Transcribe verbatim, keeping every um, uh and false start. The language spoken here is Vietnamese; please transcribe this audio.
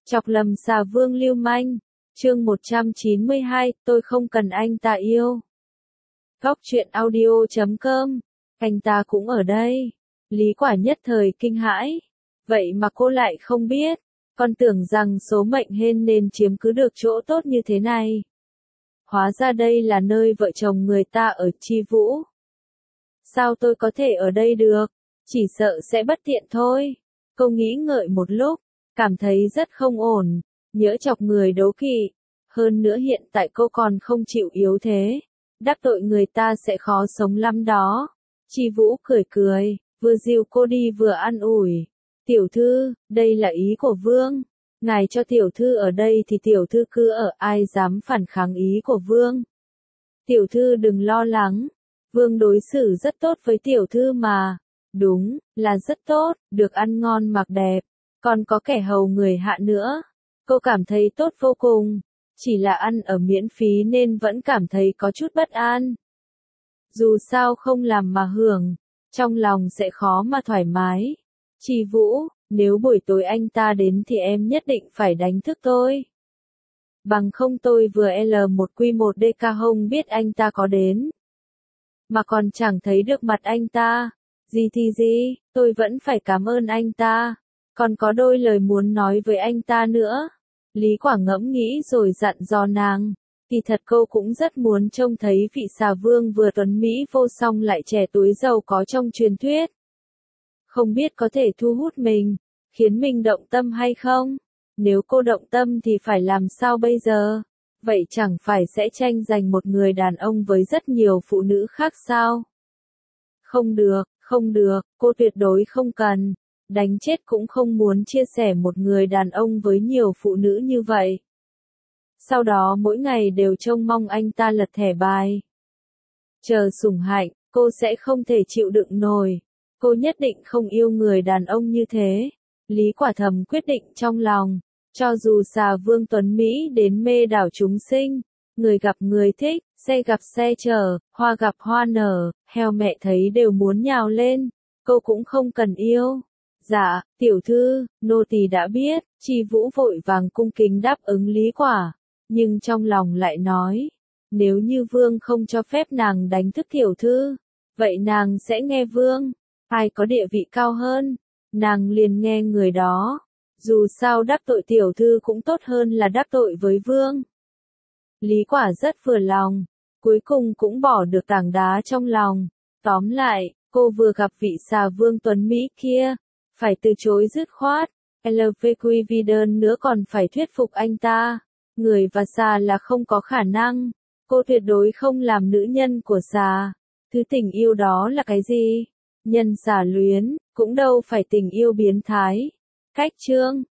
Chọc lầm xà vương lưu manh. Chương một trăm chín mươi hai, tôi không cần anh ta yêu. Góc truyện audio chấm com. Anh ta cũng ở đây. Lý Quả nhất thời kinh hãi. Vậy mà cô lại không biết. Con tưởng rằng số mệnh hên nên chiếm cứ được chỗ tốt như thế này. Hóa ra đây là nơi vợ chồng người ta ở Chi Vũ. Sao tôi có thể ở đây được? Chỉ sợ sẽ bất tiện thôi. Cô nghĩ ngợi một lúc, cảm thấy rất không ổn, nhỡ chọc người đố kỵ. Hơn nữa hiện tại cô còn không chịu yếu thế. Đắc tội người ta sẽ khó sống lắm đó. Chi Vũ cười cười, vừa dìu cô đi vừa an ủi. Tiểu thư, đây là ý của vương. Ngài cho tiểu thư ở đây thì tiểu thư cứ ở, ai dám phản kháng ý của vương. Tiểu thư đừng lo lắng. Vương đối xử rất tốt với tiểu thư mà. Đúng, là rất tốt, được ăn ngon mặc đẹp. Còn có kẻ hầu người hạ nữa. Cô cảm thấy tốt vô cùng. Chỉ là ăn ở miễn phí nên vẫn cảm thấy có chút bất an. Dù sao không làm mà hưởng, trong lòng sẽ khó mà thoải mái. Chi Vũ, nếu buổi tối anh ta đến thì em nhất định phải đánh thức tôi. Bằng không tôi vừa L một Q một D K không biết anh ta có đến. Mà còn chẳng thấy được mặt anh ta. Gì thì gì, tôi vẫn phải cảm ơn anh ta. Còn có đôi lời muốn nói với anh ta nữa. Lý Quả ngẫm nghĩ rồi dặn dò nàng. Kỳ thật cô cũng rất muốn trông thấy vị xà vương vừa tuấn Mỹ vô song lại trẻ túi giàu có trong truyền thuyết. Không biết có thể thu hút mình, khiến mình động tâm hay không? Nếu cô động tâm thì phải làm sao bây giờ? Vậy chẳng phải sẽ tranh giành một người đàn ông với rất nhiều phụ nữ khác sao? Không được, không được, cô tuyệt đối không cần. Đánh chết cũng không muốn chia sẻ một người đàn ông với nhiều phụ nữ như vậy. Sau đó mỗi ngày đều trông mong anh ta lật thẻ bài. Chờ sủng hạnh, cô sẽ không thể chịu đựng nổi. Cô nhất định không yêu người đàn ông như thế. Lý Quả thầm quyết định trong lòng. Cho dù xà vương tuấn Mỹ đến mê đảo chúng sinh. Người gặp người thích, xe gặp xe chở, hoa gặp hoa nở, heo mẹ thấy đều muốn nhào lên. Cô cũng không cần yêu. Dạ, tiểu thư, nô tỳ đã biết. Chi Vũ vội vàng cung kính đáp ứng Lý Quả. Nhưng trong lòng lại nói. Nếu như vương không cho phép nàng đánh thức tiểu thư, vậy nàng sẽ nghe vương. Ai có địa vị cao hơn, nàng liền nghe người đó. Dù sao đắc tội tiểu thư cũng tốt hơn là đắc tội với vương. Lý Quả rất vừa lòng, cuối cùng cũng bỏ được tảng đá trong lòng. Tóm lại, cô vừa gặp vị xà vương tuấn Mỹ kia, phải từ chối dứt khoát. L V Q Vidon nữa còn phải thuyết phục anh ta. Người và xà là không có khả năng. Cô tuyệt đối không làm nữ nhân của xà. Thứ tình yêu đó là cái gì? Nhân xà luyến, cũng đâu phải tình yêu biến thái. Cách chương